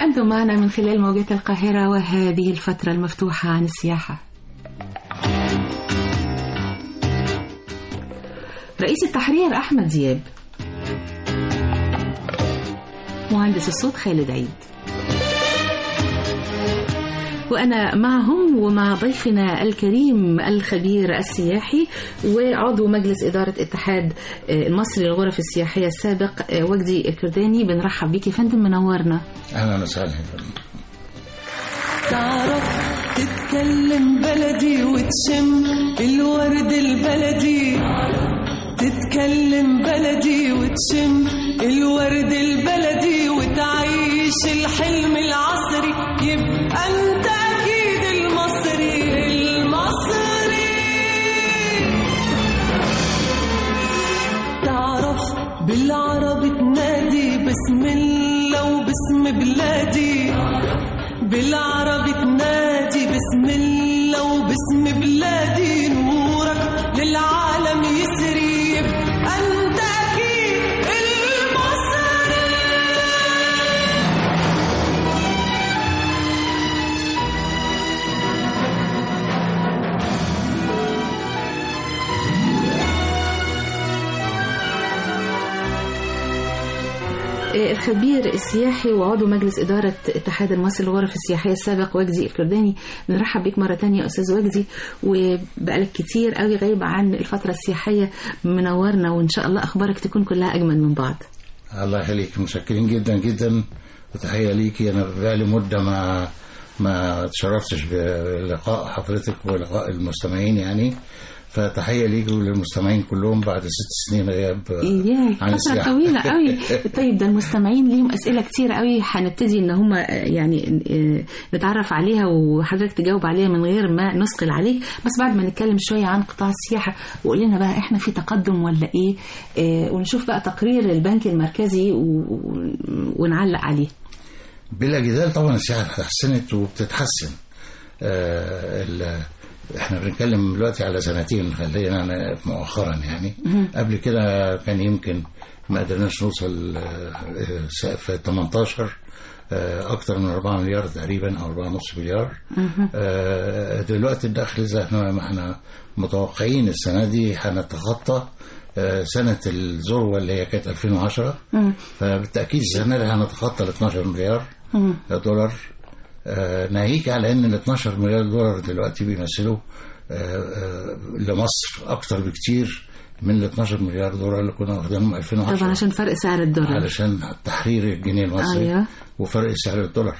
أنتم معنا من خلال موجات القاهرة وهذه الفترة المفتوحة عن السياحة. رئيس التحرير أحمد دياب، مهندس الصوت خالد عيد، وأنا معهم ومع ضيفنا الكريم الخبير السياحي وعضو مجلس إدارة اتحاد المصري للغرف السياحية السابق وجدي الكرداني. بنرحب بيك يا فندم، منورنا. أهلا وسهلا. تعرف تتكلم بلدي وتشم الورد البلدي، تتكلم بلدي وتشم الورد البلدي وتعيش الحلم العصري، يبقى انت اكيد المصري المصري. تعرف بالعربي تنادي بسم الله وباسم بلادي، بالعربي تنادي بسم الله وباسم بلادي، نورك للعالم يسري، أنت أكيد المصري. الخبير السياحي وعضو مجلس إدارة اتحاد المصري للغرف السياحية السابق وجدي الكرداني، بنرحب بك مرة تانية يا أستاذ وجدي، وبقالك كتير قوي غايب عن الفترة السياحية، منورنا وإن شاء الله أخبارك تكون كلها أجمل من بعض. الله يخليك، متشكرين جدا جدا وتحية ليكي. أنا بقالي مدة ما تشرفتش بلقاء حضرتك ولقاء المستمعين يعني، فتحية ليك وللمستمعين كلهم بعد 6 سنين غياب عن السياحة. فترة طويلة قوي. طيب ده المستمعين ليهم أسئلة كتير قوي، هنبتدي إن هم يعني نتعرف عليها وحضرتك تجاوب عليها من غير ما نثقل عليك، بس بعد ما نتكلم شوية عن قطاع السياحة وقول لنا بقى إحنا في تقدم ولا إيه، ونشوف بقى تقرير البنك المركزي ونعلق عليه. بلا جدال طبعا السياحة اتحسنت وبتتحسن. احنا بنتكلم دلوقتي على 2 خلينا مؤخرا يعني. قبل كده كان يمكن ما قدرناش نوصل في 18 اكتر من 4 مليار تقريبا او 4.5 مليار. دلوقتي الدخل زي ما احنا متوقعين السنة دي هنتخطى سنة الذروة اللي هي كانت 2010. فبالتأكيد السنة دي هنتخطى ال 12 مليار دولار، ناهيك على ان ال 12 مليار دولار دلوقتي بيمثلوا لمصر اكتر بكتير من ال 12 مليار دولار اللي كنا واخدينهم 2010. طبعا عشان فرق سعر الدولار، علشان تحرير الجنيه المصري. أيوة. وفرق سعر الدولار.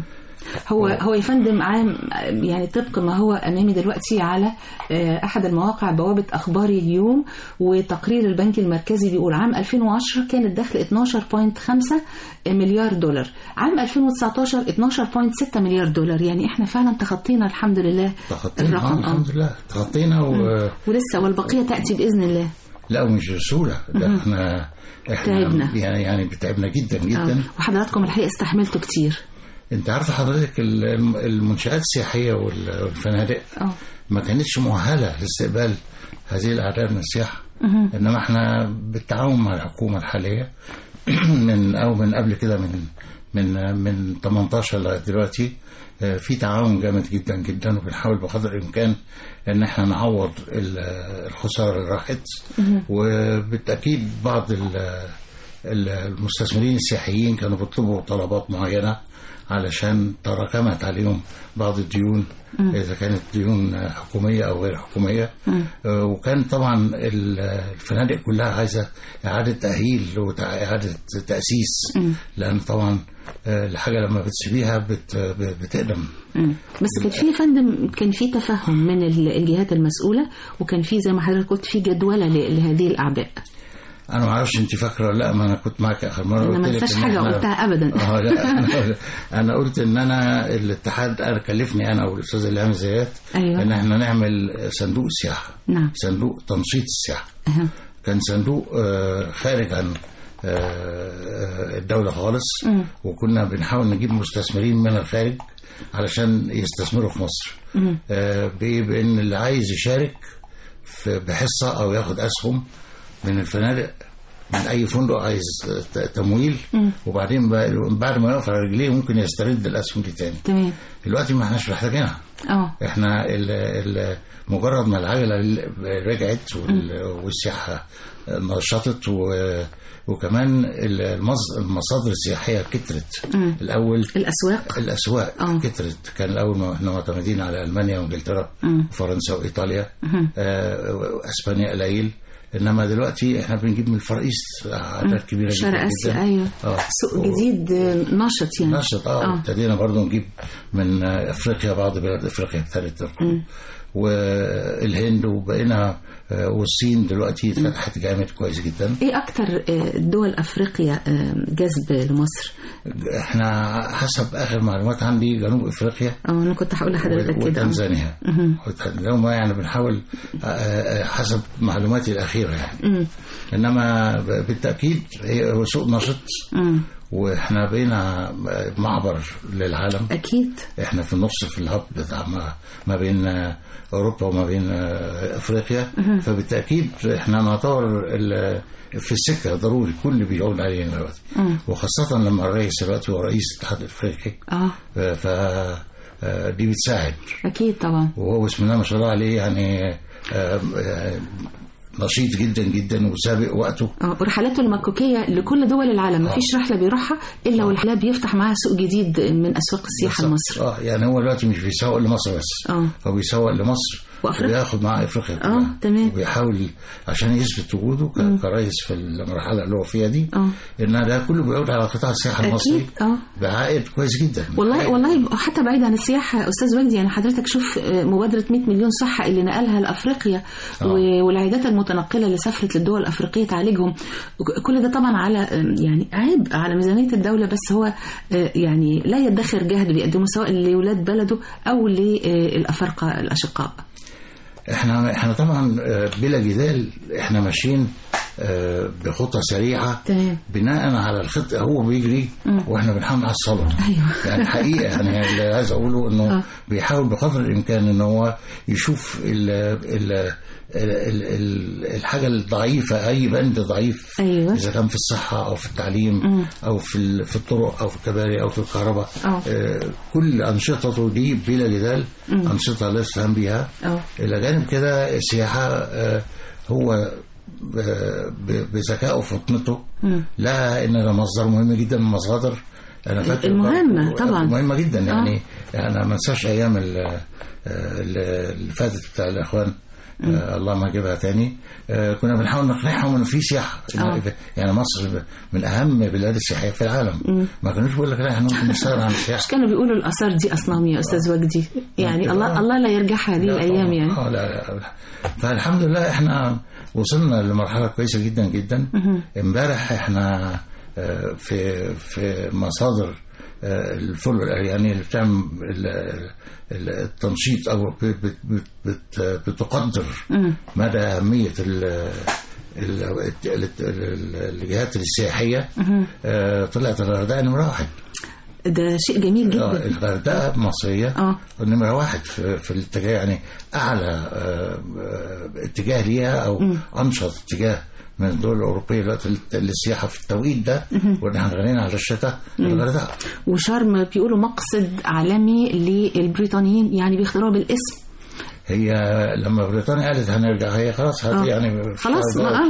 هو يفندم عام يعني طبق ما هو أمامي دلوقتي على أحد المواقع بوابة أخباري اليوم، وتقرير البنك المركزي بيقول عام 2010 كان الدخل 12.5 مليار دولار، عام 2019 12.6 مليار دولار. يعني احنا فعلا تخطينا الحمد لله الرقم. الحمد لله تخطينا ولسه والبقية تأتي بإذن الله. لا ومش بسهولة، ده احنا تعبنا يعني بتعبنا جدا جدا. وحضراتكم الحقيقة استحملتوا كتير. انت عارف حضرتك المنشآت السياحية والفنادق ما كانتش مؤهلة لاستقبال هذه الأعداد من السياحة. إنما احنا بالتعاون مع الحكومة الحالية من قبل كده من 18 لغاية دلوقتي في تعاون جامد جدا جدا، وبنحاول بقدر الإمكان إن احنا نعوض الخسارة اللي راحت. وبالتأكيد بعض المستثمرين السياحيين كانوا بيطلبوا طلبات معينة علشان تراكمت عليهم بعض الديون، إذا كانت ديون حكومية أو غير حكومية. وكان طبعا الفنادق كلها عايزة إعادة تأهيل وإعادة تأسيس، لأن طبعا الحاجة لما بتسيبيها بتقدم. بس كان في فندم، كان في تفهم من الجهات المسؤولة، وكان في زي ما حضرتك قلت في جدولة لهذه الأعباء. انا ما اعرفش انت فاكره ولا لا، ما انا كنت معك اخر مره. انا ما انساش حاجه قلتها ابدا. لا انا قلت ان انا الاتحاد كلفني انا والاستاذ الهام زيات. أيوة. ان احنا نعمل صندوق سياحه. نعم. صندوق تنشيط السياحه. كان صندوق خارج عن الدوله خالص. وكنا بنحاول نجيب مستثمرين من الخارج علشان يستثمروا في مصر. بان اللي عايز يشارك بحصه او ياخد اسهم من الفنادق من اي فندق عايز تمويل، وبعدين بعد ما يقف على رجليه ممكن يسترد الاسهم دي تاني. تمام. دلوقتي ما احناش محتاجينها. احنا مجرد ما العجله رجعت والسياحه نشطت وكمان المصادر السياحيه كترت. الاول الاسواق كترت. كان الاول ما احنا معتمدين على المانيا وانجلترا وفرنسا وايطاليا، اسبانيا قليل، انما دلوقتي احنا بنجيب من الفرائيس عدد كبيره جدا. شرق اسيا. ايوه. سوق جديد نشط يعني. نشط. ابتدينا برضو نجيب من افريقيا، بعض بلاد افريقيا ابتدت والهند، وبقينا والصين دلوقتي فتحت جامد كويس جدا. ايه اكتر دول افريقيا جذب لمصر؟ احنا حسب اخر معلومات عندي جنوب افريقيا. انا كنت هقول لحضرتك كده. وتنزانيا. لو ما يعني بنحاول حسب معلوماتي الاخيره يعني. انما بالتاكيد هو سوق نشط. واحنا بقينا معبر للعالم. اكيد احنا في النص، في الهب بتاع ما بين اوروبا وما بين افريقيا. فبالتاكيد احنا نعتبر في السكه ضروري، كل بيقول علينا دلوقتي، وخاصه لما الرئيس دلوقتي هو رئيس الاتحاد الافريقي. ف دي بتساعد اكيد طبعا. وهو بسم الله ما شاء الله عليه يعني نشيط جدا جدا وسابق وقته. ورحلاته المكوكيه لكل دول العالم، مفيش رحله بيروحها الا والحلا بيفتح معاها سوق جديد من اسواق السياحه لمصر. يعني هو دلوقتي مش بيسوق لمصر بس، هو بيسوق لمصر وبياخد معاه افريقيا كلها. تمام. وبيحاول عشان يثبت وجوده كرئيس في المرحله اللي هو فيها دي، ان ده كله بيعود على قطاع السياحه المصري بعائد كويس جدا. والله حتى بعيد عن السياحه استاذ وجدي، يعني حضرتك شوف مبادره 100 مليون صحه اللي نقلها لافريقيا، والعيادات المتنقله اللي سافرت للدول الافريقيه تعالجهم، كل ده طبعا على يعني عبء على ميزانيه الدوله، بس هو يعني لا يدخر جهد بيقدمه سواء لاولاد بلده او للافارقه الاشقاء. احنا طبعا بلا جدال احنا ماشيين بخطة سريعة بناء على الخطة. هو بيجري واحنا بنحاول نحصله. يعني حقيقة يعني اللي عايز اقوله انه بيحاول بقدر الامكان ان هو يشوف الحاجة الضعيفة، اي بند ضعيف، اذا كان في الصحة او في التعليم او في الطرق او في الكباري او في الكهرباء. كل انشطته دي بلا جدال انشطة لا يستهان بها. الى جانب كده السياحة هو بذكائه وفطنته لا ان ده مصدر مهم جدا من المصادر. انا فاكر المهمه طبعا مهمه جدا. يعني انا ما انساش ايام اللي فاتت بتاع الاخوان، الله ما اجيبها تاني، كنا بنحاول نقنعهم ان في سياحه. يعني مصر من اهم بلاد السياحيه في العالم. ما كانوش بيقول لك لا احنا ممكن نستغنى عن السياحه. مش كانوا بيقولوا الاثار دي اصنام يا استاذ وجدي، يعني الله لا يرجعها هذه الايام يعني. لا فالحمد لله احنا وصلنا لمرحله كويسه جدا جدا. امبارح احنا في مصادر الفل يعني اللي بتعمل التنشيط او بتقدر مدى اهميه الجهات السياحيه. طلعت الغردقه نمره 1. ده شيء جميل جدا. الغردقه مصريه نمره 1 في الاتجاه، يعني اعلى اتجاه ليها او انشط اتجاه من الدول الأوروبية دلوقتي للسياحة في التوقيت ده، ونحن غنينا على الشتاء الغردقة. وشرم بيقولوا مقصد عالمي للبريطانيين، يعني بيختاروها بالاسم. هي لما بريطانيا قالت هنرجع، هي خلاص يعني خلاص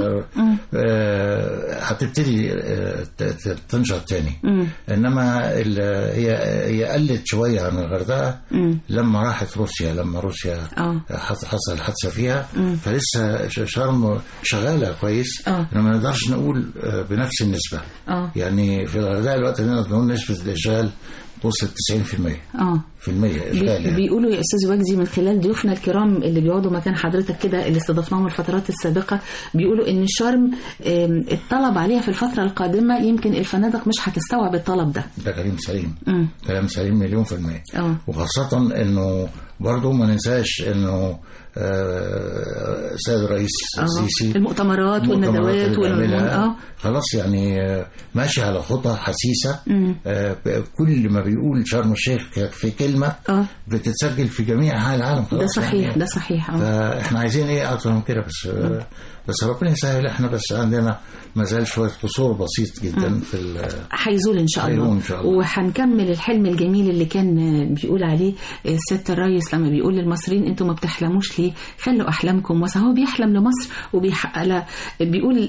هتبتدي تنشط تاني. انما هي قلت شويه عن الغردقه لما راحت روسيا، لما روسيا حصل حادثه فيها. فلسه شرم شغاله كويس، انما ما نقدرش نقول بنفس النسبه. يعني في الغردقه دلوقتي نقدر نقول نسبه الاشغال توصل 90%. يعني. بيقولوا يا استاذ وجدي من خلال ضيوفنا الكرام اللي بيقعدوا مكان حضرتك كده اللي استضفناهم الفترات السابقه، بيقولوا ان شرم الطلب عليها في الفتره القادمه يمكن الفنادق مش هتستوعب الطلب ده. ده كلام سليم. كلام سليم 100%. وخاصه انه برضه ما ننساش انه سيد الرئيس السيسي المؤتمرات والندوات خلاص يعني ماشي على خطى حسيسة. كل ما بيقول شرم الشيخ في كلمة بتتسجل في جميع أنحاء العالم. ده صحيح يعني. ده صحيح. فاحنا عايزين ايه اكتر من كده؟ بس ربنا يسهل. احنا بس عندنا ما زال شويه قصور بسيط جدا في هيزول ان شاء الله. وهنكمل الحلم الجميل اللي كان بيقول عليه سيادة الرئيس لما بيقول للمصريين انتم ما بتحلموش ليه؟ خلوا احلامكم واسعة. هو بيحلم لمصر وبيحقق بيقول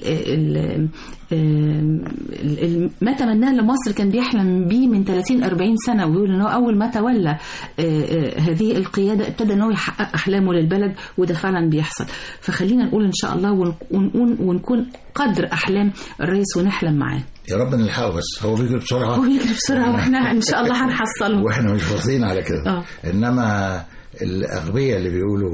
ما تمناه لمصر كان بيحلم بيه من 30-40 سنة، ويقول انه اول ما تولى هذه القيادة ابتدى انه يحقق احلامه للبلد، وده فعلا بيحصل. فخلينا نقول ان شاء الله ونكون قدر احلام الرئيس ونحلم معاه. يا رب نلحقه. بس هو بيجري بسرعة واحنا ان شاء الله هنحصله واحنا مش واخدين على كده. انما الاغبياء اللي بيقولوا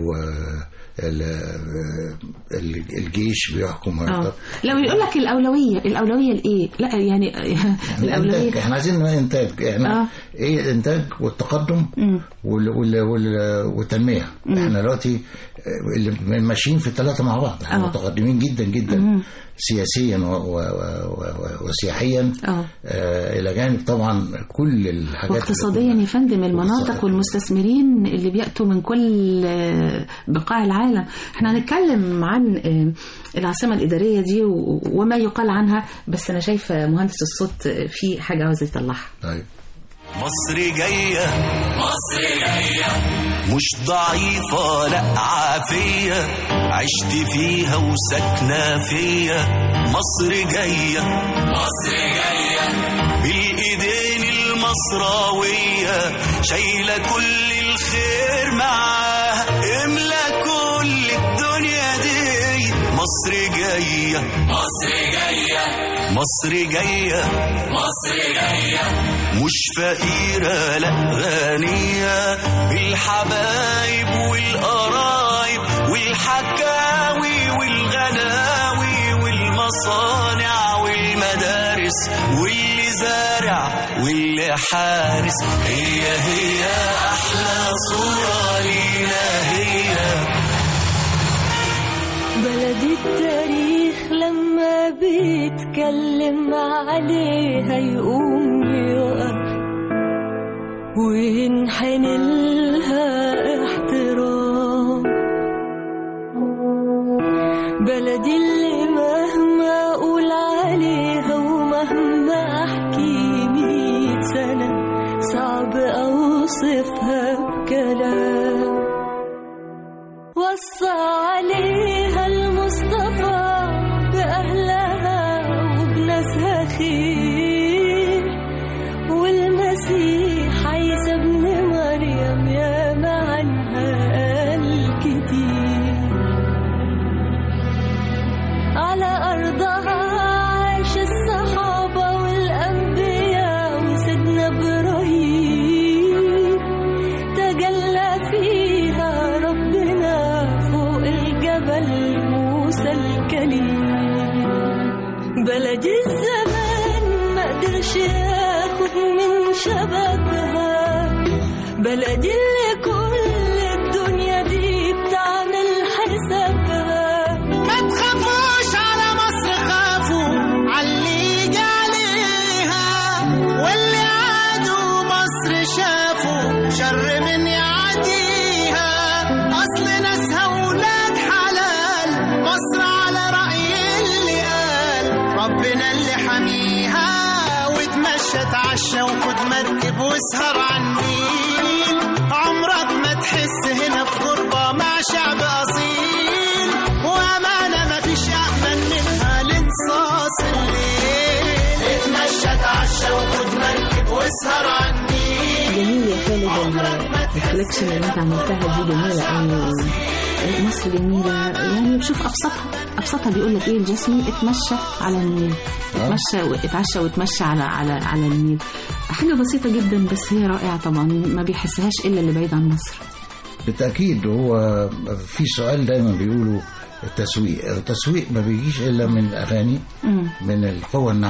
الجيش بيحكم لو يقول لك الأولوية لإيه؟ لا يعني الأولوية احنا عايزين انتاج. احنا ايه الانتاج والتقدم والتنمية. احنا دلوقتي اللي ماشيين في الثلاثة مع بعض. احنا متقدمين جدا جدا سياسيا وسياحيا الى جانب طبعا كل الحاجات. واقتصاديا يا فندم المناطق والمستثمرين اللي بيأتوا من كل بقاع العالم. احنا هنتكلم عن العاصمة الإدارية دي وما يقال عنها، بس أنا شايفة مهندس الصوت في حاجة عاوز يطلعها. طيب. مصر جاية مصر جاية مش ضعيفة لا عافية، عشت فيها وسكنة فيا. مصر جاية مصر جاية بالإيدين المصراوية، شايلة كل الخير معاها، املى كل الدنيا دي. مصر جاية مصر جاية مصر جاية مصر جاية مش فقيرة لا غنية، بالحبايب والقرايب والحكاوي والغناوي والمصانع والمدارس واللي زارع واللي حارس. هي أحلى صورة لينا هي بلدي. التاريخ لما بيتكلم عليها يقوم يقف وينحني لها احترام. بلدي اللي مهما اقول عليها ومهما احكي 100 سنة صعب اوصفها بكلام. وصى عليها المصطفى بأهلها وبناسها خير، والمسيح عيسى ابن مريم ياما عنها قال كتير. على أرضها عاش الصحابة والأنبياء وسيدنا إبراهيم، تجلى فيها ربنا فوق الجبل موسى الكليم. بلدي الزمان ما قدرش ياخد من شبابها، بلدي اللي كل الدنيا دي بتعمل حسابها. ما تخافوش على مصر، خافوا عاللي يجي عليها، واللي عادوا مصر شافوا شر من يعديها. أصل ناسها ولاد حلال، مصر على رأي اللي قال ربنا اللي حميها. وتمشى تعشى وخد مركب واسهر عالنيل، عمرك ما تحس هنا في غربة مع شعب أصيل. وأمانة ما فيش أأمن منها لانصاص الليل. اتمشى تعشى وخد مركب واسهر عالنيل. جميل يا خالد الريفلكشن اللي انت عملتها دي جميلة قوي. مصر جميلة يعني بشوف أبسطها بيقول لك إيه الجسمي اتمشى على النيل، اتعشى واتمشى على النيل. حاجة بسيطة جدا بس هي رائعة طبعا، ما بيحسهاش إلا اللي بعيد عن مصر. بالتأكيد. هو في سؤال دايما بيقولوا التسويق ما بيجيش إلا من الأغاني، من القوة الناعمة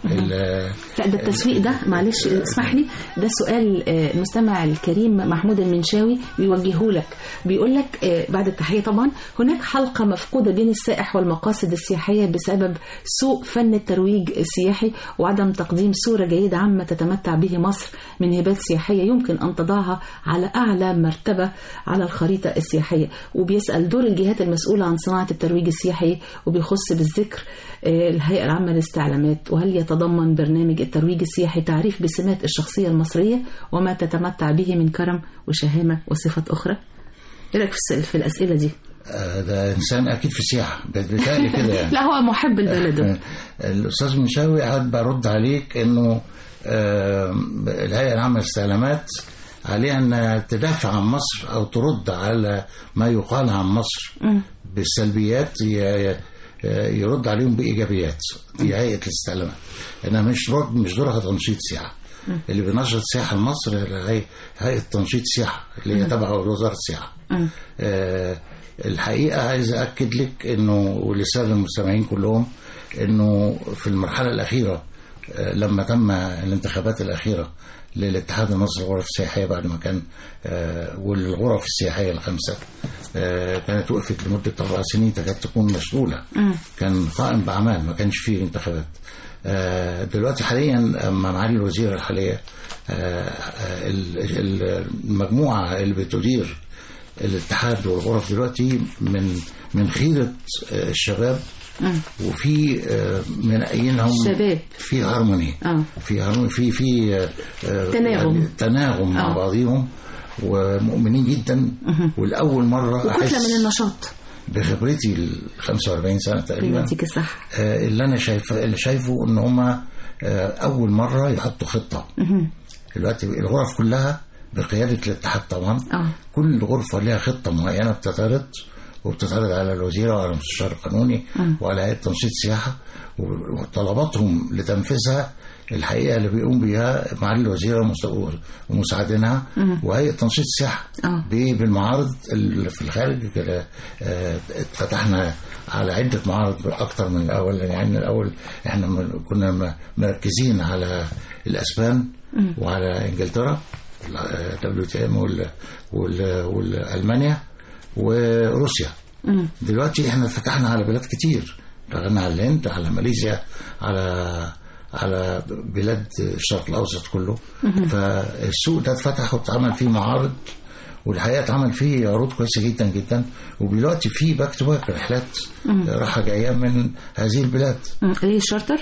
لا ده التسويق ده، معلش اسمح لي، ده سؤال المستمع الكريم محمود المنشاوي بيوجهه لك، بيقول لك بعد التحية طبعا: هناك حلقة مفقودة بين السائح والمقاصد السياحية بسبب سوء فن الترويج السياحي وعدم تقديم صورة جيدة عما تتمتع به مصر من هبات سياحية يمكن أن تضعها على أعلى مرتبة على الخريطة السياحية. وبيسأل دور الجهات المسؤولة عن صناعة الترويج السياحي، وبيخص بالذكر الهيئة العامة للاستعلامات، وهل يتضمن برنامج الترويج السياحي تعريف بسمات الشخصية المصرية وما تتمتع به من كرم وشهامة وصفات أخرى؟ إيه رأيك في الأسئلة دي؟ ده إنسان أكيد في السياحة بيتهيألي كده يعني. لا هو محب البلد. الأستاذ منشاوي قاعد برد عليك إنه الهيئة العامة للاستعلامات عليها أن تدافع عن مصر أو ترد على ما يقال عن مصر بالسلبيات، يرد عليهم بإيجابيات. دي هيئة الاستعلامات، إنها مش دورها تنشيط سياحة. اللي بينشط سياحة مصر هيئة تنشيط سياحة اللي هي تبع وزارة السياحة. الحقيقة عايز أكد لك إنه ولسان المستمعين كلهم إنه في المرحلة الأخيرة لما تم الانتخابات الأخيرة للاتحاد المصري للغرف السياحية بعد ما كان والغرف السياحية الخمسة كانت وقفت لمدة 4 سنين تكاد تكون مشغولة، كان قائم بأعمال، ما كانش فيه انتخابات. دلوقتي حاليا معالي الوزير الحالية المجموعة اللي بتدير الاتحاد والغرف دلوقتي من خيرة الشباب، وفي من أينهم شباب في هارموني، في هارموني، في تناغم مع بعضهم، ومؤمنين جدا. والأول مرة وكتلة من النشاط بخبرتي ال 45 سنة تقريبا اللي شايفه إن هما أول مرة يحطوا خطة. دلوقتي الغرف كلها بقيادة الاتحاد طبعا، كل غرفة لها خطة معينة وبتتعرض على الوزيرة وعلى المستشار القانوني وعلى هيئة تنشيط السياحة، وطلباتهم لتنفيذها الحقيقة اللي بيقوم بها معالي الوزيرة ومساعدينها وهيئة تنشيط السياحة بالمعارض اللي في الخارج. اتفتحنا على عدة معارض أكتر من الأول، يعني الأول احنا كنا مركزين على الأسبان وعلى إنجلترا WTM والألمانيا وروسيا. دلوقتي احنا فتحنا على بلاد كتير، فتحنا على الهند، على ماليزيا، على بلاد الشرق الأوسط كله. فالسوق ده اتفتح واتعمل فيه معارض، والحقيقة اتعمل فيه عروض كويسة جدا جدا. ودلوقتي في باك تو باك رحلات راحة جاية من هذه البلاد. ايه الشارتر؟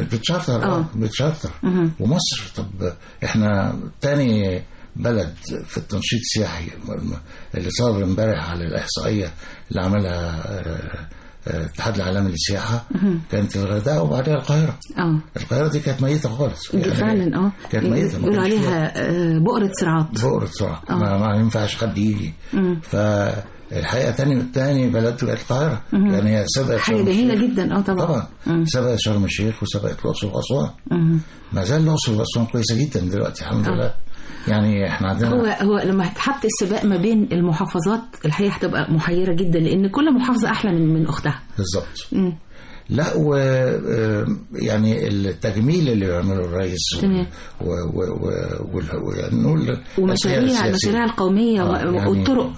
بتشارتر. ومصر، طب احنا تاني بلد في التنشيط السياحي اللي صار امبارح على الإحصائية اللي عملها الاتحاد العالمي للسياحة كانت الغردقة وبعدها القاهرة. القاهرة دي كانت ميتة خالص يعني فعلا كانت ميتة، بيقولوا عليها بؤرة صراعات. ما ينفعش حد يجي. فالحقيقة تاني بلد كانت القاهرة، يعني هي سبقت حاجة جميلة جدا. طبعا سبقت شرم الشيخ وسبقت الأقصر وأسوان. ما زال الأقصر وأسوان كويسة جدا دلوقتي الحمد لله. يعني احنا عندنا هو لما هتحط السباق ما بين المحافظات الحقيقة هتبقى محيرة جدا، لأن كل محافظة أحلى من أختها بالظبط. لا يعني التجميل اللي بيعمله الرئيس والمشاريع القومية والطرق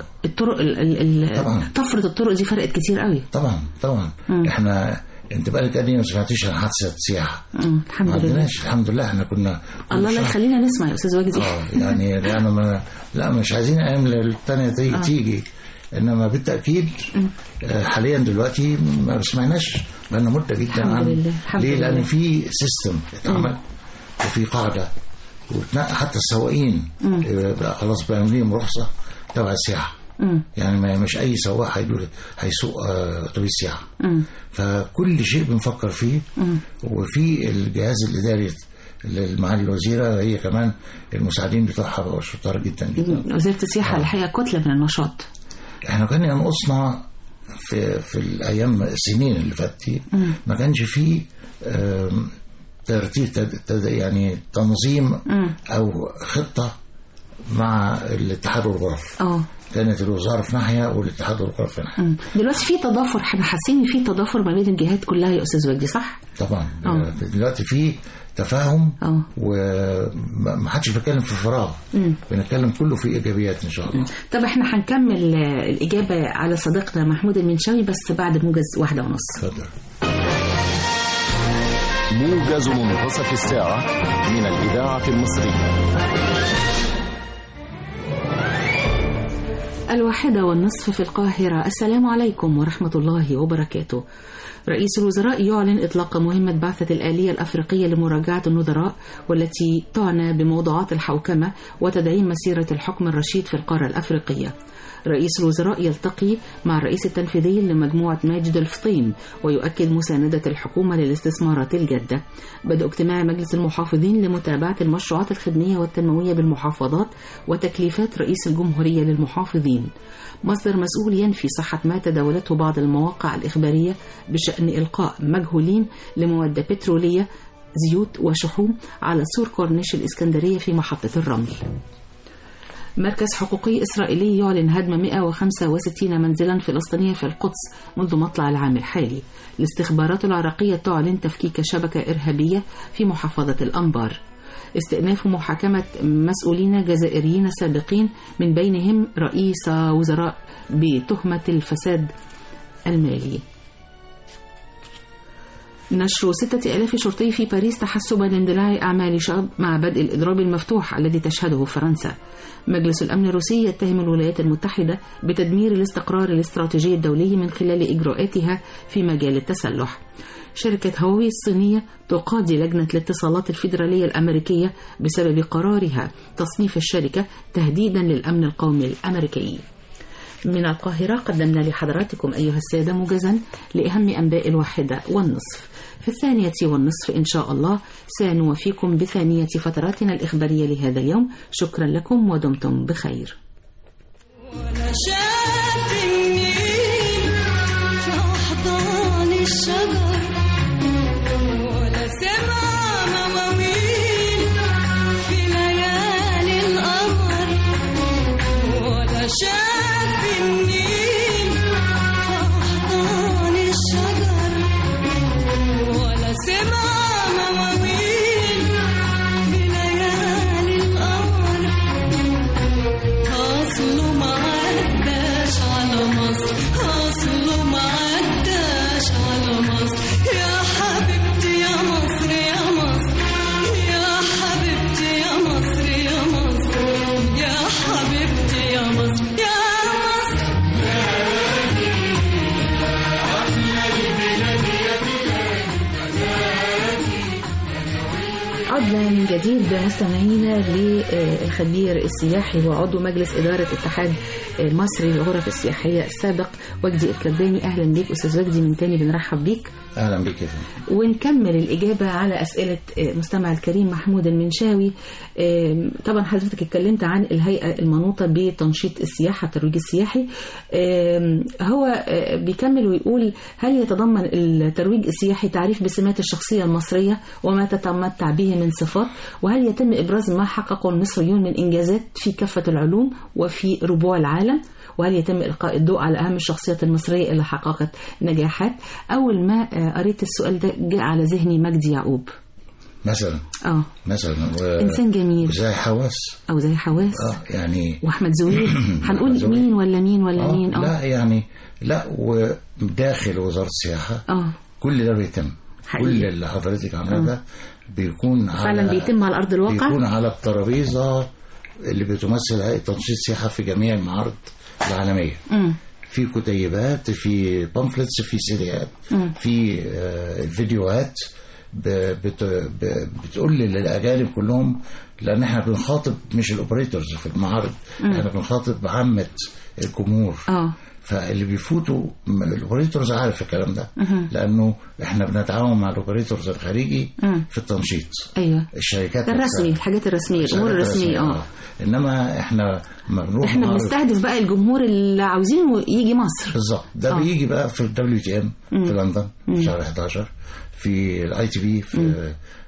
طفرة الطرق دي فرقت كتير قوي. طبعا احنا انت بقالك قد ايه ما سمعتيش عن حادثه سياحه؟ الحمد لله احنا كنا الله لا يخلينا نسمع يا استاذ واجدي. يعني لا مش عايزين ايام الثانيه تيجي، انما بالتاكيد حاليا دلوقتي ما بسمعناش بقالنا مده جدا. الحمد لله. ليه؟ لان في سيستم اتعمل وفي قاعده، حتى السواقين بقى خلاص بقى لهم رخصه تبع السياحه. يعني مش اي سواق هيسوق اتوبيس سياحه. فكل شيء بنفكر فيه. وفي الجهاز الاداري معالي الوزيره هي كمان المساعدين بتوعها بقوا شطار جدا جدا. وزاره السياحه الحقيقه كتله من النشاط. احنا كان ينقصنا في الايام السنين اللي فاتت ما كانش فيه ترتيب يعني تنظيم او خطه مع الاتحاد والغرف. كانت الوزاره في ناحيه والاتحاد والغرف في ناحيه. دلوقتي في تضافر، احنا حاسين في تضافر ما بين الجهات كلها يا استاذ وجدي، صح؟ طبعا. دلوقتي في تفاهم وما حدش بيتكلم في فراغ، بنتكلم كله في ايجابيات ان شاء الله. طب احنا هنكمل الاجابه على صديقنا محمود المنشاوي بس بعد موجز 1:30. اتفضل. موجز منتصف الساعه من الاذاعه المصريه. 1:30 في القاهرة. السلام عليكم ورحمة الله وبركاته. رئيس الوزراء يعلن إطلاق مهمة بعثة الآلية الأفريقية لمراجعة النظراء والتي تعنى بموضوعات الحوكمة وتدعيم مسيرة الحكم الرشيد في القارة الأفريقية. رئيس الوزراء يلتقي مع الرئيس التنفيذي لمجموعة ماجد الفطيم ويؤكد مساندة الحكومة للاستثمارات الجادة. بدأ اجتماع مجلس المحافظين لمتابعة المشروعات الخدمية والتنموية بالمحافظات وتكليفات رئيس الجمهورية للمحافظين. مصدر مسؤول ينفي صحة ما تداولته بعض المواقع الإخبارية بشأن إلقاء مجهولين لمواد بترولية زيوت وشحوم على سور كورنيش الإسكندرية في محطة الرمل. مركز حقوقي إسرائيلي يعلن هدم 165 منزلا فلسطينية في القدس منذ مطلع العام الحالي. الاستخبارات العراقية تعلن تفكيك شبكة إرهابية في محافظة الأنبار. استئناف محاكمة مسؤولين جزائريين سابقين من بينهم رئيس وزراء بتهمة الفساد المالي. نشر 6000 شرطي في باريس تحسبا لاندلاع أعمال شعب مع بدء الإضراب المفتوح الذي تشهده فرنسا. مجلس الأمن الروسي يتهم الولايات المتحدة بتدمير الاستقرار الاستراتيجي الدولي من خلال إجراءاتها في مجال التسلح. شركة هواوي الصينية تقاضي لجنة الاتصالات الفيدرالية الأمريكية بسبب قرارها تصنيف الشركة تهديدا للأمن القومي الأمريكي. من القاهرة قدمنا لحضراتكم أيها السادة موجزا لأهم أنباء 1:30. في 2:30 إن شاء الله سنوفيكم بثانية فتراتنا الإخبارية لهذا اليوم. شكرا لكم ودمتم بخير. ولا شاف النيل في أحضان الشجر ولا سمع مواويل في ليالي القمر ولا شاف النيل في أحضان الشجر ولا سمع مواويل في ليالي القمر. أصله ما عداش على مصر أصله ما عداش على مصر. يا حبيبتي يا مصر يا مصر يا حبيبتي يا مصر يا مصر يا حبيبتي يا مصر يا مصر. عدنا من جديد مستمعينا للخبير السياحي وعضو مجلس إدارة اتحاد مصري للغرف السياحية السابق وجدي الكداني. أهلا بيك أستاذ وجدي، من تاني بنرحب بيك. أهلا بيك يا فندم. ونكمل الإجابة على أسئلة مستمع الكريم محمود المنشاوي. طبعا حضرتك اتكلمت عن الهيئة المنوطة بتنشيط السياحة الترويج السياحي. هو بيكمل ويقول: هل يتضمن الترويج السياحي تعريف بسمات الشخصية المصرية وما تتمتع به من صفات؟ وهل يتم إبراز ما حققه المصريون من إنجازات في كافة العلوم وفي ربوع العالم؟ وهل يتم إلقاء الضوء على أهم الشخصيات المصرية اللي حققت نجاحات؟ أول ما قريت السؤال ده جاء على ذهني مجدي يعقوب مثلا. إنسان جميل زي حواس أو زي حواس يعني وأحمد زويل. هنقول مين ولا مين ولا مين؟ لا يعني لا، وداخل وزارة السياحة كل ده بيتم حقيقي. كل اللي حضرتك عامله ده بيكون فعلا بيتم على أرض الواقع، بيكون على الترابيزة اللي بتمثل هيئة تنشيط السياحة في جميع المعارض العالمية. في كتيبات، في بامفلتس، في سيديات، في فيديوهات بتقول للأجانب كلهم، لأن احنا بنخاطب مش الأوبريتورز في المعارض، احنا بنخاطب عامة الجمهور. فاللي بيفوتوا الاوبريتورز عارف الكلام ده، لانه احنا بنتعاون مع الاوبريتورز الخارجي في التنشيط. ايوه، الشركات الرسمي، الحاجات الرسميه، الامور الرسميه. انما احنا ما بنروح، احنا بنستهدف بقى الجمهور اللي عاوزينه يجي مصر بالظبط. ده بيجي بقى في الWTM في لندن في شهر 11، في الITB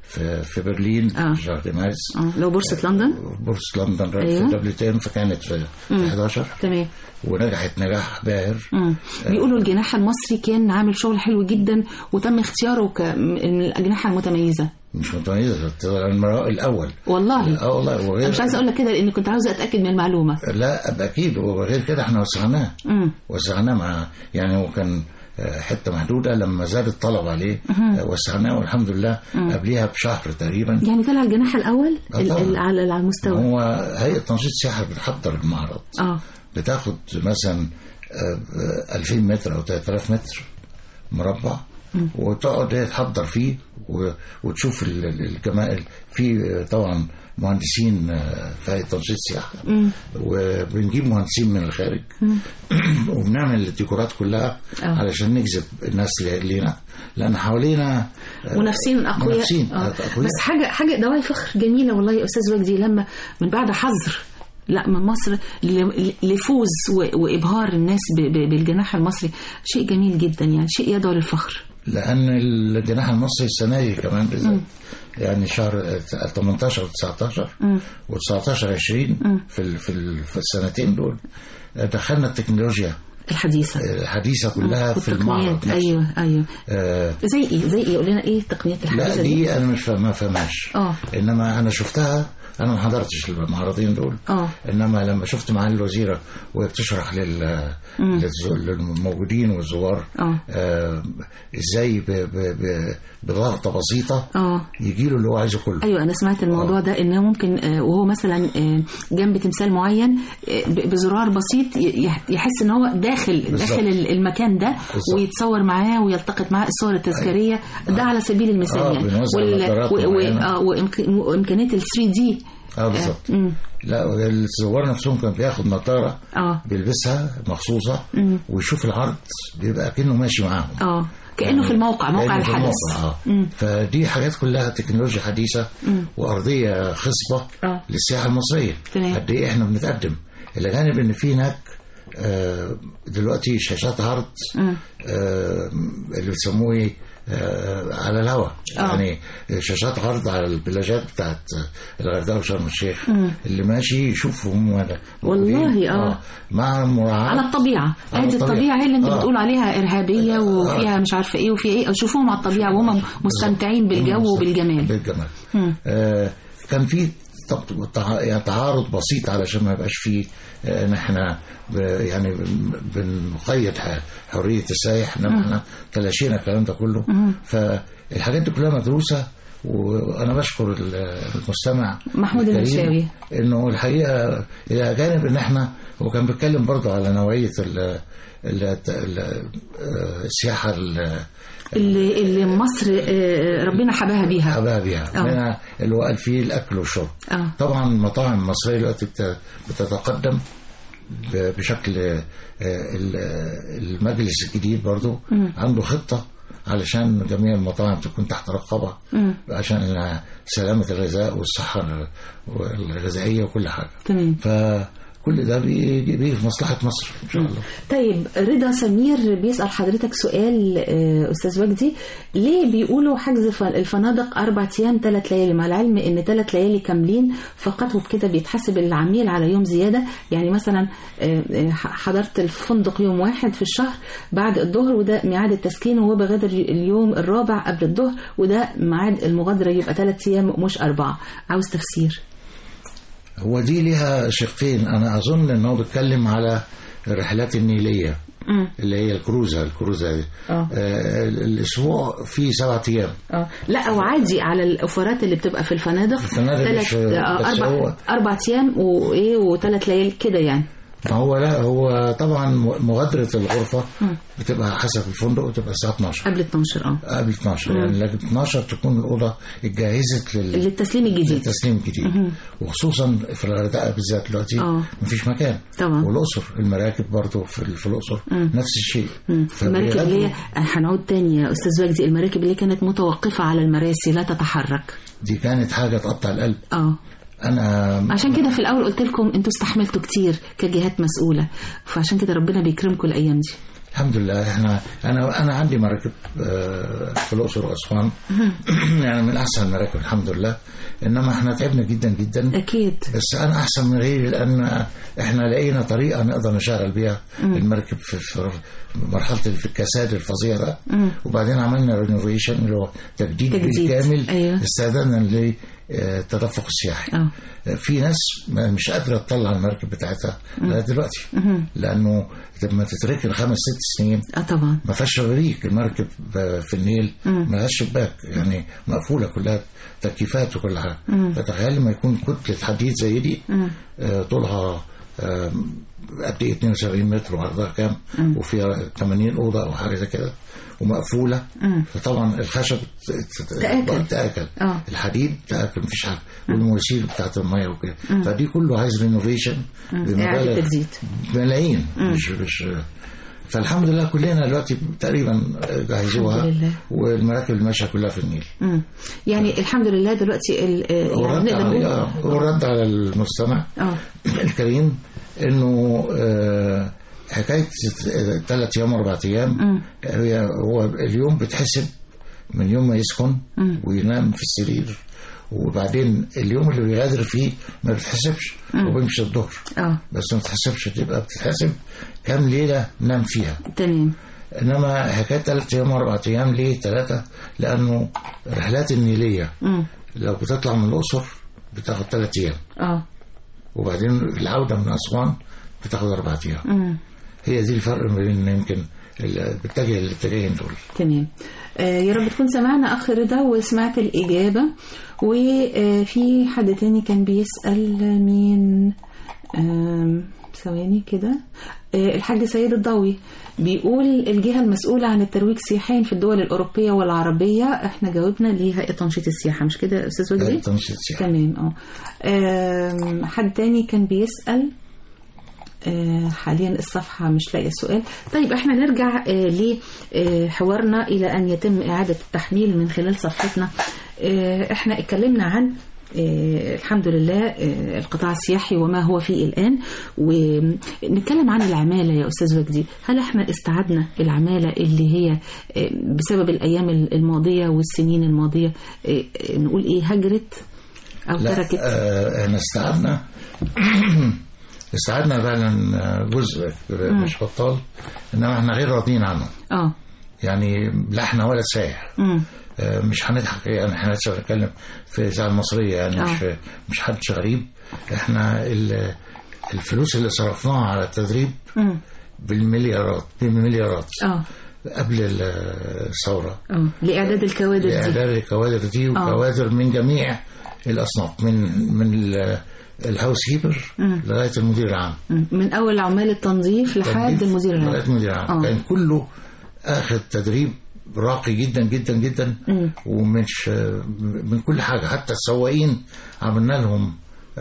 في برلين في شهر مارس. لو بورصة لندن. بورصة لندن في دبلتين، فكانت في 11. تمام. ونجحت نجاح باهر. بيقولوا الجناح المصري كان عامل شغل حلو جدا وتم اختياره من الأجنحة المتميزة. مش متميزة، الأول والله. والله. وغير مش عايزة أقول لك كده لأني كنت عاوزة أتأكد من المعلومة. لا أكيد، وغير كده احنا وسعناه مع يعني، هو كان حتة محدودة، لما زاد الطلب عليه وسعناه والحمد لله قبليها بشهر تقريبا. يعني طلع الجناح الأول على المستوى. هو هيئة تنشيط السياحة بتحضر المعرض، بتاخد مثلا 2000 متر أو 3000 متر مربع، وتقعد هي تحضر فيه وتشوف الجمال فيه. طبعا مهندسين في هيئة تنشيط السياحة، وبنجيب مهندسين من الخارج وبنعمل الديكورات كلها علشان نجذب الناس لينا، لأن حوالينا منافسين أقوياء. بس حاجة دواعي فخر جميلة والله يا أستاذ وجدي، لما من بعد حظر من مصر لفوز وإبهار الناس بالجناح المصري، شيء جميل جدا يعني، شيء يدعو للفخر. لأن الجناح المصري السنة دي كمان بالذات يعني شهر 18 و19 و19 20 في السنتين دول دخلنا التكنولوجيا الحديثة كلها في المعرض. ايوه زي ايه قول لنا ايه التقنيات الحديثة؟ لا دي انا مش ما فهمهاش، انما انا شفتها. انا ما حضرتش المعرضين دول، انما لما شفت معالي الوزيره وهي بتشرح للموجودين والزوار ازاي بضغطه بسيطه يجي له اللي هو عايزه كله. ايوه انا سمعت الموضوع ده، انه ممكن وهو مثلا جنب تمثال معين بزرار بسيط يحس ان هو داخل المكان ده ويتصور معاه ويلتقط معاه الصور التذكاريه. ده على سبيل المثال يعني، وامكانيه ال 3D. بالظبط. لا الزوار نفسهم كان بياخد نظاره بيلبسها مخصوصه ويشوف العرض، بيبقى كأنه ماشي معاهم، كأنه في الموقع، موقع الحدث. فدي حاجات كلها تكنولوجيا حديثة وأرضية خصبة للسياحة المصرية. قد إيه إحنا بنتقدم، إلى جانب إن في هناك دلوقتي شاشات عرض اللي بيسموه على الهواء، يعني شاشات عرض على البلاجات بتاعت الغردقة وشرم الشيخ، اللي ماشي يشوفهم والله مع مراعاة على الطبيعة. هذه الطبيعة هي اللي انت بتقول عليها إرهابية وفيها مش عارفة ايه وفيها ايه، اشوفوهم على الطبيعة وهم مستمتعين بالجو وبالجمال. كان في يعني تعارض بسيط علشان ما يبقاش فيه ان احنا يعني بنقيد حرية السائح، انما احنا تلاشينا الكلام ده كله. فالحاجات دي كلها مدروسة، وانا بشكر المستمع محمود المشاوي انه الحقيقة الى جانب ان احنا، هو كان بيتكلم برضه على نوعية السياحة اللي مصر ربنا حباها بيها منها اللي هو قال فيه الأكل والشرب. طبعا المطاعم المصرية دلوقتي بتتقدم بشكل، المجلس الجديد برضو عنده خطة علشان جميع المطاعم تكون تحت رقابة عشان سلامة الغذاء والصحة الغذائية وكل حاجة. تمام. كل ده بيجي في مصلحة مصر إن شاء الله. طيب رضا سمير بيسأل حضرتك سؤال أستاذ وجدي، ليه بيقولوا حجز الفنادق 4 أيام 3 ليالي، مع العلم إن 3 ليالي كاملين فقط وبكده بيتحسب العميل على يوم زيادة؟ يعني مثلا حضرت الفندق يوم 1 في الشهر بعد الظهر، وده ميعاد التسكين، وهو بغادر اليوم الرابع قبل الظهر، وده ميعاد المغادرة، يبقى 3 أيام مش 4. عاوز تفسير. هو دي ليها شقين. أنا أظن أنه بيتكلم على الرحلات النيلية اللي هي الكروزة دي. الأسبوع فيه 7 أيام. لا وعادي على الأوفرات اللي بتبقى في الفنادق 4 أيام و3 ليالي كده يعني. هو طبعا مغادرة الغرفة بتبقى حسب الفندق، بتبقى الساعة 12 قبل 12 قبل 12 يعني لكن 12 تكون الأوضة اتجهزت للتسليم الجديد. وخصوصا في الغردقة بالذات دلوقتي مفيش مكان طبعا. والأقصر المراكب برضو في الأقصر نفس الشيء. المراكب اللي هنعود تاني يا أستاذ وجدي، المراكب اللي كانت متوقفة على المراسي لا تتحرك، دي كانت حاجة تقطع القلب. أنا عشان كده في الأول قلت لكم أنتوا استحملتوا كتير كجهات مسؤولة، فعشان كده ربنا بيكرمكم الأيام دي. الحمد لله. انا عندي مراكب في الاقصر واسوان يعني من احسن المراكب الحمد لله. انما احنا تعبنا جدا جدا اكيد، بس انا احسن من غيري لان احنا لقينا طريقه نقدر نشغل بيها المركب في مرحله الكساد الفظيع ده. وبعدين عملنا رينوفيشن اللي هو تجديد بالكامل. أيوة. استعدادا للتدفق السياحي. في ناس مش قادره تطلع المركب بتاعتها لغايه دلوقتي لانه لما تتركن 5-6 سنين طبعا ما فيهاش شبابيك. المركب في النيل ما لهاش شباك، يعني مقفوله كلها تكييفات وكل حاجه. فتخيل لما يكون كتله حديد زي دي طولها قد ايه 72 متر وعرضها كام وفيها 80 اوضه او حاجه زي كده ومقفوله. فطبعا الخشب تاكل الحديد تاكل مفيش حاجه والمواسير بتاعت الميه وكده. فدي كله عايز رينوفيشن بمبالغ ملايين مش فالحمد لله كلنا دلوقتي تقريبا جهزوها والمراكب اللي ماشيه كلها في النيل. يعني الحمد لله دلوقتي والرد على المستمع الكريم انه حكايه 3 أيام 4 أيام هو اليوم بتحسب من يوم ما يسخن وينام في السرير، وبعدين اليوم اللي بيغادر فيه ما بتحسبش وبيمشي الظهر بس ما بتحسبش، تبقى بتتحسب كام ليله نام فيها. تمام. انما حكايه 3 أيام 4 أيام ليه 3؟ لانه الرحلات النيليه لو بتطلع من الاقصر بتاخد 3 أيام وبعدين العوده من اسوان بتاخد 4 أيام. هي دي الفرق ما بين يمكن بتتجه للاتجاهين دول. تمام. يا رب تكون سمعنا أخ رضا وسمعت الإجابة. وفي حد تاني كان بيسأل مين؟ ثواني كده. الحاج سيد الضوي بيقول الجهة المسؤولة عن الترويج سياحيا في الدول الأوروبية والعربية. احنا جاوبنا ليها تنشيط السياحة مش كده أستاذ وجدي؟ تنشيط السياحة. تمام. حد تاني كان بيسأل حاليا الصفحة مش لاقي السؤال. طيب احنا نرجع لحوارنا إلى أن يتم إعادة التحميل من خلال صفحتنا. احنا اتكلمنا عن الحمد لله القطاع السياحي وما هو فيه الآن، ونتكلم عن العمالة يا أستاذ وجدي. هل احنا استعدنا العمالة اللي هي بسبب الأيام الماضية والسنين الماضية نقول هجرت أو تركت؟ احنا استعدنا فعلا جزء مش بطال، انما احنا غير راضيين عنه. يعني لا احنا ولا سايح. مش هنضحك يعني، احنا لسه بنتكلم في الإذاعة المصرية يعني مش حد غريب. احنا الفلوس اللي صرفناها على التدريب بالمليارات قبل الثورة لإعداد الكوادر دي وكوادر من جميع الأصناف من الهاوس كيبر لغاية المدير العام، من أول عمال التنظيف لحد المدير العام لغاية المدير العام. كان كله أخذ تدريب راقي جدا جدا جدا ومش من كل حاجة. حتى السواقين عملنا لهم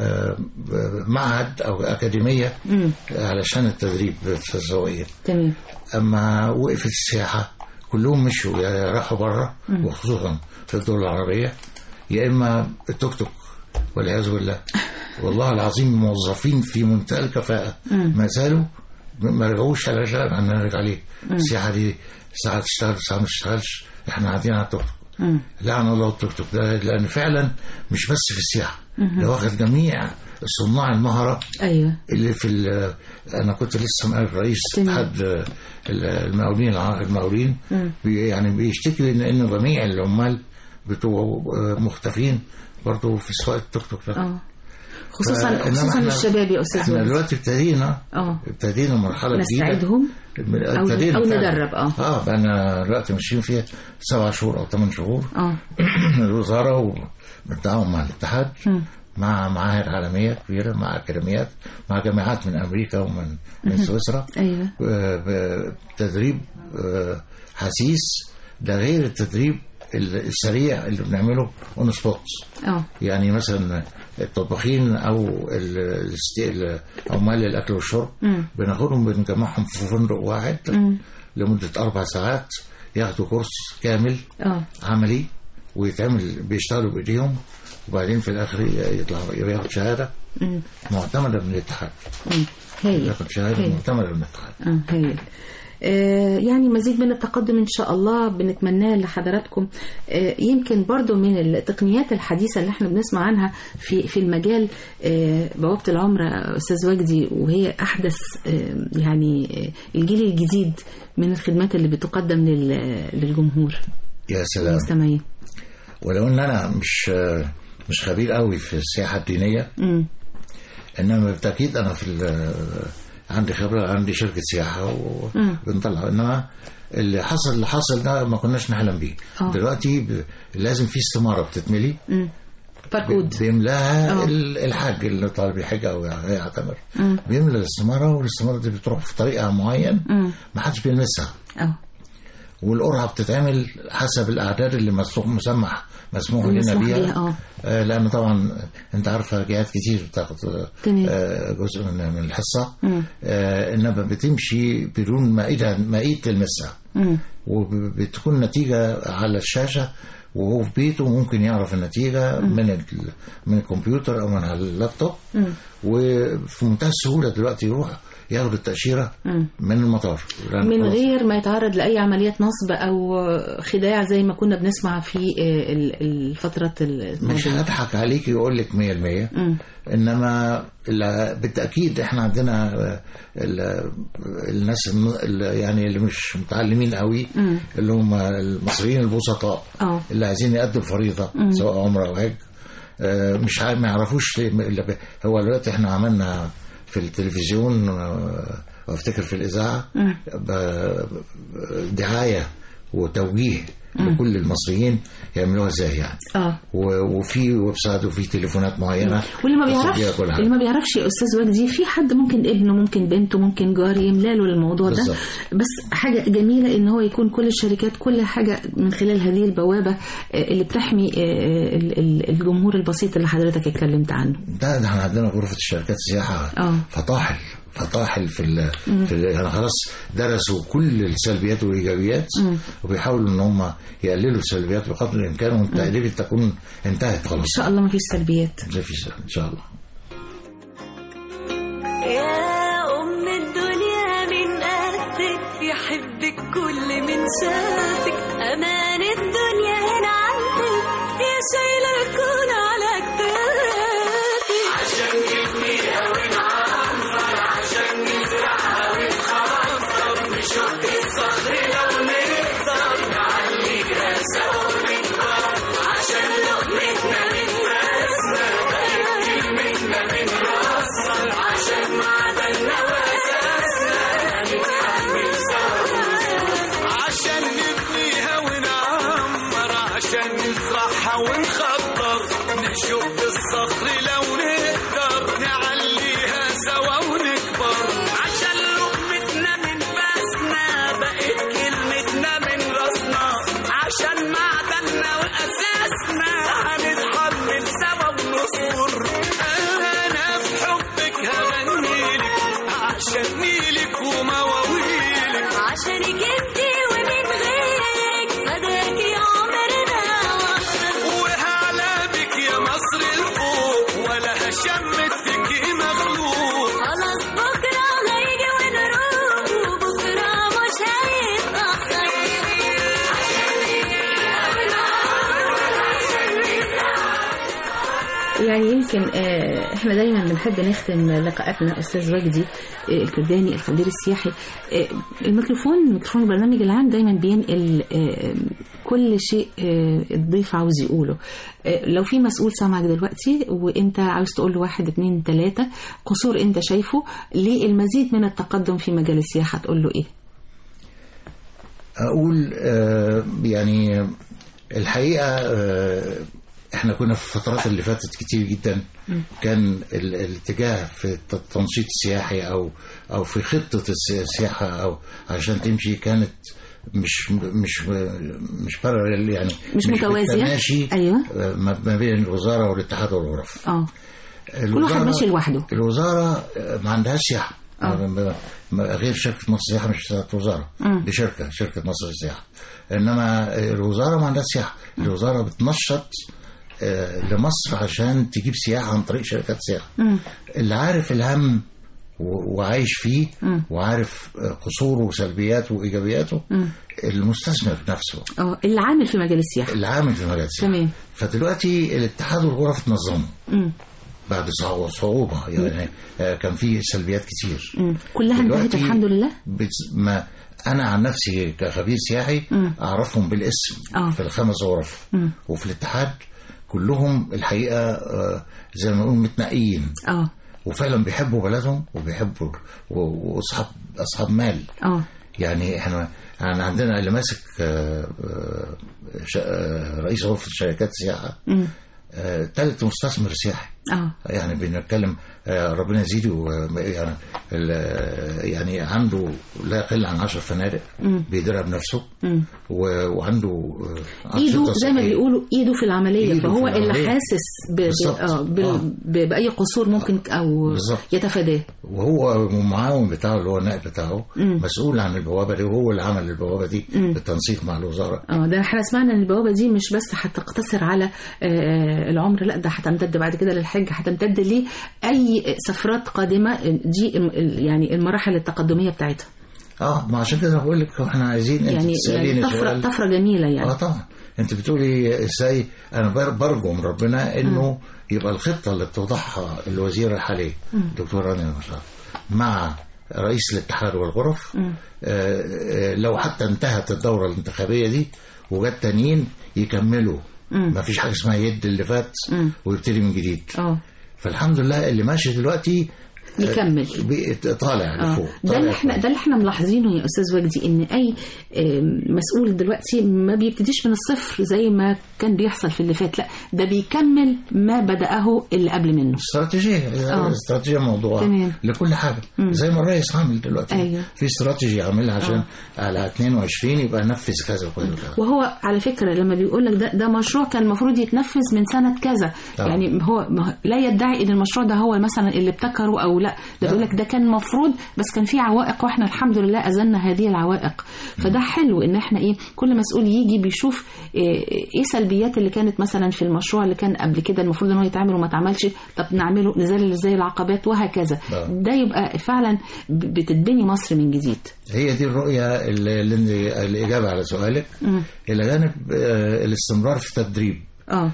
معهد أو أكاديمية علشان التدريب في السواقين. تمام. أما وقفت السياحة كلهم مشوا راحوا بره وخصوصا في الدول العربية، يا إما التوك توك والعياذ بالله. والله العظيم موظفين في منتهى الكفاءة ما زالوا ما رجعوش على شغل أن نرجع عليه. السياحة دي ساعات تشتغل ساعات ما تشتغلش، احنا قاعدين على التوك توك. لعن الله التوك توك ده، لأن فعلا مش بس في السياحة ده واخد جميع الصناع المهرة. أيوة. اللي في أنا كنت لسه مقابل رئيس اتحاد المقاولين يعني بيشتكي إنه جميع العمال بتوع مختفين برضه في سواق التوك توك ده. خصوصا الشباب يا أستاذ. احنا دلوقتي ابتدينا مرحلة جديدة نستعدهم أو ندرب. بقينا دلوقتي ماشيين فيها 7 شهور أو 8 شهور. الوزارة بالتعاون مع الاتحاد مع معاهد عالمية كبيرة، مع أكاديميات، مع جامعات من أمريكا ومن سويسرا. أيوة. تدريب حسيس، ده غير التدريب السريع اللي بنعمله اون سبوت. يعني مثلا الطباخين او عمال الاكل والشرب بناخدهم بنجمعهم في فندق واحد لمده 4 ساعات، ياخدوا كورس كامل عملي ويتعمل بيشتغلوا بايديهم، وبعدين في الاخر ياخد شهاده معتمده من الاتحاد. ياخد شهاده معتمده من الاتحاد. يعني مزيد من التقدم إن شاء الله بنتمناه لحضراتكم. يمكن برضو من التقنيات الحديثة اللي احنا بنسمع عنها في المجال بوابة العمر أستاذ وجدي، وهي أحدث يعني الجيل الجديد من الخدمات اللي بتقدم للجمهور. يا سلام. المستمعين. ولو ان انا مش خبير قوي في السياحه الدينيه، انما بالتاكيد انا عندي خبره، عندي شركه سياحه وبنطلع، انما اللي حصل ده ما كناش نحلم بيه. دلوقتي لازم في استماره بتتملي، باركود بيملاها الحاج اللي طالب يحج او يعتمر، بيملى الاستماره، والاستماره دي بتروح في طريقه معين ما حدش بيلمسها. والقرعه بتتعمل حسب الاعداد اللي مسموح لنا بيها. لان طبعا انت عارفه جهات كتير بتاخد جزء من الحصه، انما بتمشي بدون ما ايد تلمسها، وبتكون نتيجه على الشاشه وهو في بيته، ممكن يعرف النتيجه من الكمبيوتر او من اللابتوب، وفي منتهى السهوله دلوقتي يروح ياخد التأشيرة من المطار من غير ما يتعرض لأي عمليات نصب أو خداع زي ما كنا بنسمع في الفترة الماضية. مش هضحك عليك يقول لك 100%، إنما بالتأكيد إحنا عندنا الناس يعني اللي مش متعلمين قوي، اللي هم المصريين البسطاء اللي عايزين يأدوا الفريضة سواء عمره أو حج، مش ما يعرفوش. هو دلوقتي إحنا عملنا في التلفزيون وافتكر في الإذاعة دعاية وتوجيه لكل المصريين يعملوها ازاي يعني. وفي ويب سايت وفي تليفونات معينه. واللي ما بيعرفش يا استاذ وجدي، في حد ممكن ابنه ممكن بنته ممكن جاري يملى له الموضوع ده بالزبط. بس حاجه جميله ان هو يكون كل الشركات كل حاجه من خلال هذه البوابه اللي بتحمي الجمهور البسيط اللي حضرتك اتكلمت عنه. ده احنا عندنا غرفه الشركات السياحه فطاحل في يعني خلاص درسوا كل السلبيات والايجابيات، وبيحاولوا ان هم يقللوا السلبيات بقدر الامكان، والتقليل تكون انتهت خلاص. ان شاء الله ما فيش سلبيات. ان شاء الله. يا ام الدنيا من قدك يحبك كل من شافك، امان الدنيا هنا عندك يا شايله الكون على كتافك، عشان نبنيها ونعمر، عشان نزرعها ونخطر، نشق الصخر لو نقدر نعليها سوا ونكبر، عشان لقمتنا من راسنا بقت كلمتنا من راسنا، عشان معدننا واساسنا هنتحمل سوا، عشان نبنيها ونعمر، عشان نزرعها ونخطر، نشق الصخر لو نقدر نعليها سوا ونكبر، عشان لقمتنا من باسنا بقت كلمتنا من راسنا، عشان معدننا واساسنا هنتحمل سوا ونصبر. انا في حبك هغنيلك عشان نيلك ومواويلك، عشانك انتي ومن غيرك فداكي عمرنا وهعلى بك يا مصر الفوق، ولا هشمت فيكي مخلوق، خلاص بكره هيجي ونروح، وبكره مش هيتأخر، يعني يمكن احنا دايما بنحب نختم لقاءاتنا استاذ وجدي الكرداني الخبير السياحي. ميكروفون البرنامج العام دايما بينقل كل شيء الضيف عاوز يقوله. لو في مسؤول سامعك دلوقتي وانت عاوز تقول له 1 2 3 قصور انت شايفه للمزيد من التقدم في مجال السياحة، تقول له ايه؟ اقول يعني الحقيقة احنا كنا في الفترات اللي فاتت كتير جدا كان الاتجاه في التنشيط السياحي او في خطة السياحة او عشان تمشي كانت مش باراليل، يعني مش متوازية. ايوه ما بين الوزارة والاتحاد والغرف. كل واحد ماشي لوحده. الوزارة ما عندهاش سياحة غير شركة مصر السياحة، مش وزارة، دي شركة مصر السياحة، انما الوزارة ما عندهاش سياحة. الوزارة بتنشط لمصر عشان تجيب سياحة عن طريق شركات سياحة. اللي عارف الهم وعايش فيه وعارف قصوره وسلبياته وإيجابياته المستثمر نفسه اللي عامل في مجال السياحة تمام. فدلوقتي الاتحاد والغرف تنظموا بعد صعوبة يعني كان فيه سلبيات كتير كلها انتهت الحمد لله. ما أنا عن نفسي كخبير سياحي أعرفهم بالاسم في ال5 غرف وفي الاتحاد كلهم الحقيقة زي ما نقول متنقيين وفعلا بيحبوا بلدهم وبيحبوا وأصحاب مال. يعني احنا عندنا اللي ماسك رئيس غرفة شركات السياحة 3 مستثمر سياحي. يعني بنتكلم ربنا يزيده يعني عنده لا يقل عن 10 فنادق بيديرها بنفسه وعنده ايده زي ما بيقولوا ايده في العمليه فهو اللي حاسس باي قصور ممكن او يتفاداه وهو المعاون بتاعه اللي هو النائب بتاعه مسؤول عن البوابه دي وهو اللي عمل البوابه دي بالتنسيق مع الوزاره. ده احنا سمعنا ان البوابه دي مش بس هتقتصر على العمر لا ده هتمتد بعد كده للحج هتمتد ليه اي سفرات قادمه دي يعني المراحل التقدميه بتاعتها. ما عشان كده بقول لك احنا عايزين يعني طفره جميله يعني. طبعا انت بتقولي ازاي انا برجو من ربنا انه يبقى الخطه اللي بتوضعها الوزيره الحاليه دكتور رانيا مشار مع رئيس الاتحاد والغرف لو حتى انتهت الدوره الانتخابيه دي وجت تانيين يكملوا ما فيش حاجه اسمها يد اللي فات ويبتدي من جديد. فالحمد لله اللي ماشي دلوقتي يكمل طالع لفوق. ده اللي احنا ملاحظينه يا استاذ وجدي ان اي مسؤول دلوقتي ما بيبتديش من الصفر زي ما كان بيحصل في اللي فات لا ده بيكمل ما بدأه اللي قبل منه. استراتيجيه موضوع لكل حاجه زي ما الرئيس عامل دلوقتي في استراتيجيه عاملها عشان على 22 يبقى نفذ كذا وكذا. وهو على فكره لما بيقول لك ده مشروع كان المفروض يتنفذ من سنه كذا يعني هو لا يدعي ان المشروع ده هو مثلا اللي ابتكره او لا ده بيقول لك ده كان مفروض بس كان في عوائق واحنا الحمد لله أزلنا هذه العوائق. فده حلو ان احنا كل مسؤول يجي بيشوف ايه سلبيات اللي كانت مثلا في المشروع اللي كان قبل كده المفروض ان هو يتعمل وما اتعملش طب نعمله نزل ازاي العقبات وهكذا. ده يبقى فعلا بتتبني مصر من جديد. هي دي الرؤية اللي الإجابة على سؤالك إلى جانب الاستمرار في التدريب.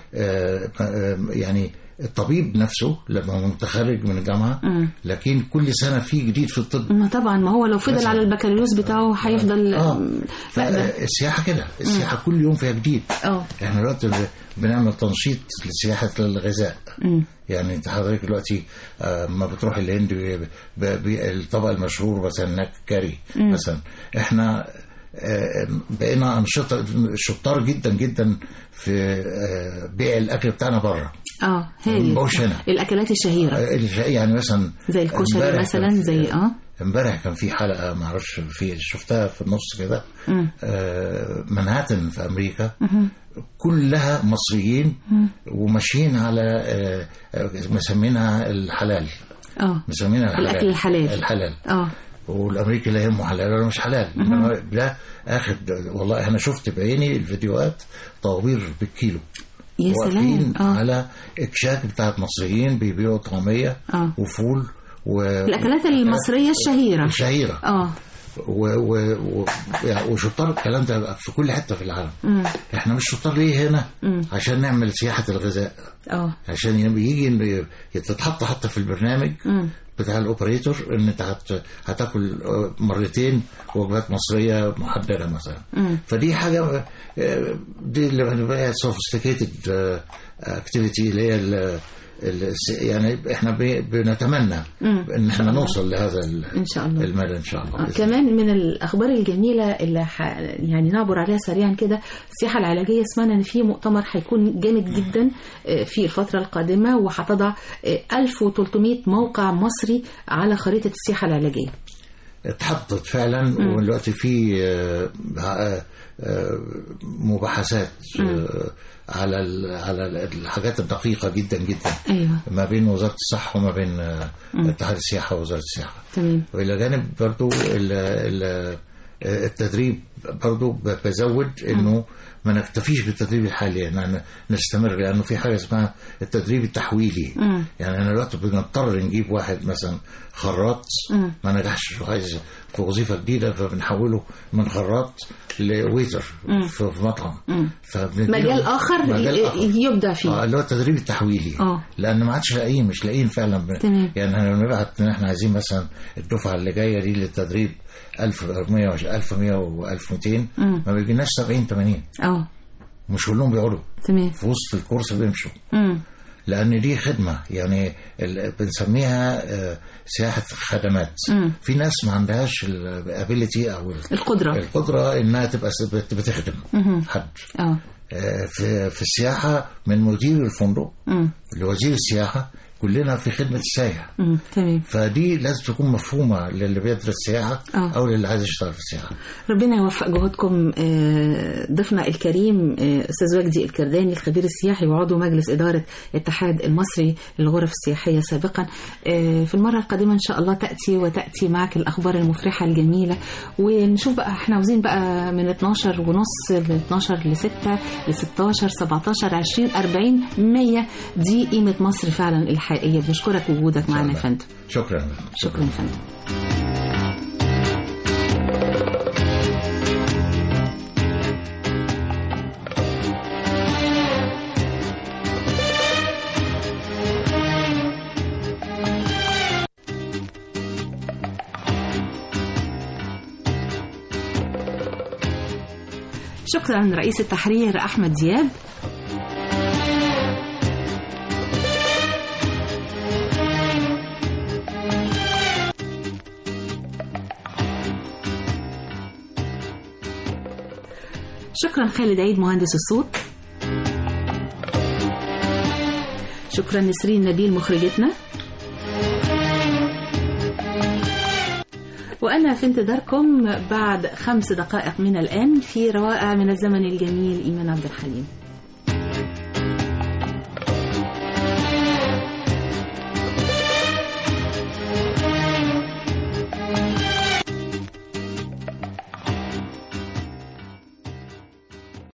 يعني الطبيب نفسه لما متخرج من الجامعة لكن كل سنة في جديد في الطب. طبعا ما هو لو فضل على البكالوريوس بتاعه هيفضل. السياحة كده السياحة كل يوم فيها جديد. احنا دلوقتي بنعمل تنشيط لسياحة الغذاء. يعني انت حضرتك دلوقتي ما بتروح الهند الطبق المشهور مثلا هناك كاري مثلا احنا بقينا أنشطة شطار جدا جدا في بيع الأكل بتاعنا بره. هي الأكلات الشهيرة يعني مثلا زي الكشري مثلا زي امبارح كان في حلقة ما اعرفش شفتها في النص كده منهاتن في أمريكا كلها مصريين وماشيين على مسمينها الحلال. مسمينها الأكل الحلال. والامريكي لا يهمه حلال ولا مش حلال. ده اخد والله انا شفت بعيني الفيديوهات طوابير بالكيلو واقفين على اكشاك بتاعت مصريين بيبيعوا طعميه وفول الاكلات المصريه الشهيره وشطار الكلام ده في كل حته في العالم. احنا مش شطار ليه هنا عشان نعمل سياحه الغذاء عشان يجي تتحط حتى في البرنامج بتاع الاوبريتور ان انت هتاكل مرتين وجبات مصريه محدده مثلا. فدي حاجه دي اللي بقى سوفيستيكيتد اكتيفيتي اللي هي يعني احنا بنتمنى ان احنا نوصل لهذا ان شاء الله المدى ان شاء الله. كمان من الاخبار الجميله اللي يعني نعبر عليها سريعا كده السياحه العلاجيه سمعنا ان في مؤتمر هيكون جامد جدا في الفتره القادمه وهتضع 1300 موقع مصري على خريطه السياحه العلاجيه. اتحطت فعلا ودلوقتي في مباحثات على الحاجات الدقيقة جدا جدا. ما بين وزارة الصحة وما بين اتحاد السياحة ووزارة السياحة. تمام. وإلى جانب برضو التدريب برضو بزود انه ما نكتفيش بالتدريب الحالي، يعني نستمر، لانه في حاجه اسمها التدريب التحويلي. يعني انا دلوقتي بنضطر نجيب واحد مثلا خراط ما نجحش وعايز في وظيفه جديده، فبنحوله من خراط لويتر في مطعم. مجال اخر يبدع فيه، اللي هو التدريب التحويلي. لان ما عادش لاقيين، مش لاقيين فعلا. يعني احنا بنبعت ان احنا عايزين مثلا الدفعه اللي جايه دي للتدريب 1100 و1200، ما بيجيناش 70 80. مش كلهم بيقعدوا في وسط الكورس بيمشوا. لان دي خدمه، يعني بنسميها سياحه خدمات. في ناس ما عندهاش الابيليتي او القدره انها تبقى بتخدم حد. في السياحه من مدير الفندق لوزير السياحه كلنا في خدمة السائح. تمام. فدي لازم تكون مفهومة للي بيدرس السياحة أو للي عايز يشتغل في السياحة. ربنا يوفق جهودكم. ضيفنا الكريم أستاذ وجدي الكرداني، الخبير السياحي وعضو مجلس إدارة الاتحاد المصري للغرف السياحية سابقا. في المرة القادمة إن شاء الله تأتي معك الأخبار المفرحة الجميلة، ونشوف بقى احنا عاوزين بقى من 12:30 ل 12 ل 6 ل 16 17 20 40 100. دي قيمة مصر فعلا الحقيقية. بنشكرك وجودك معنا يا فندم. شكرا يا فندم. شكرا رئيس التحرير أحمد دياب. شكرا خالد عيد مهندس الصوت. شكرا نسرين نبيل مخرجتنا. وأنا في انتظاركم بعد 5 دقائق من الآن في روائع من الزمن الجميل. إيمان عبد الحليم.